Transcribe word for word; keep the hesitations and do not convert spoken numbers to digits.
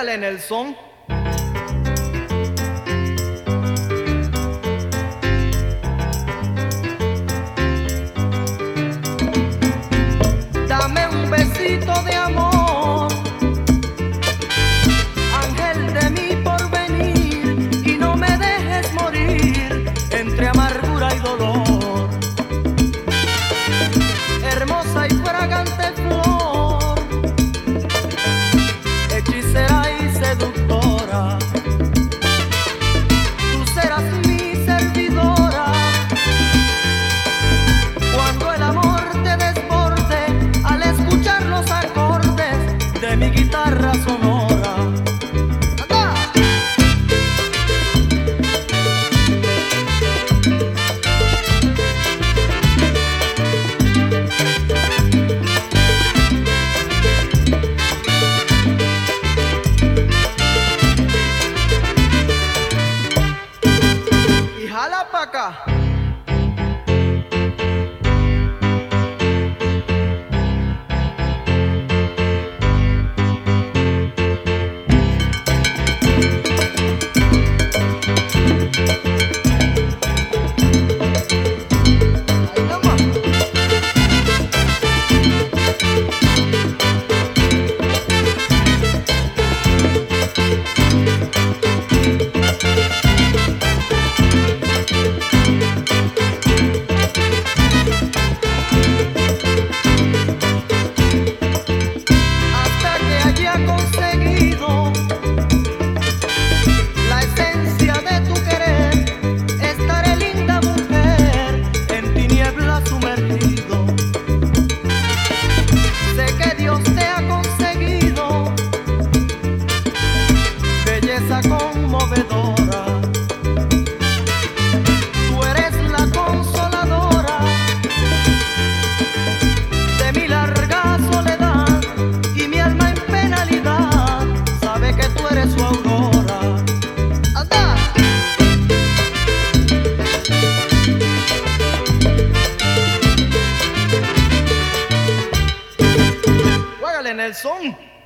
Juégale en el son. Dame un besito de amor, ángel de mi porvenir, y no me dejes morir entre amargura y dolor. Hermosa y fragante flor, hechicera y seductora, tú serás mi servidora. Cuando el amor te desborde al escuchar los acordes de mi guitarra sonora. ¡Anda! Y jala pa' acá. Conmovedora, tú eres la consoladora de mi larga soledad, y mi alma en penalidad sabe que tú eres su aurora. ¡Anda! Juégale en el son.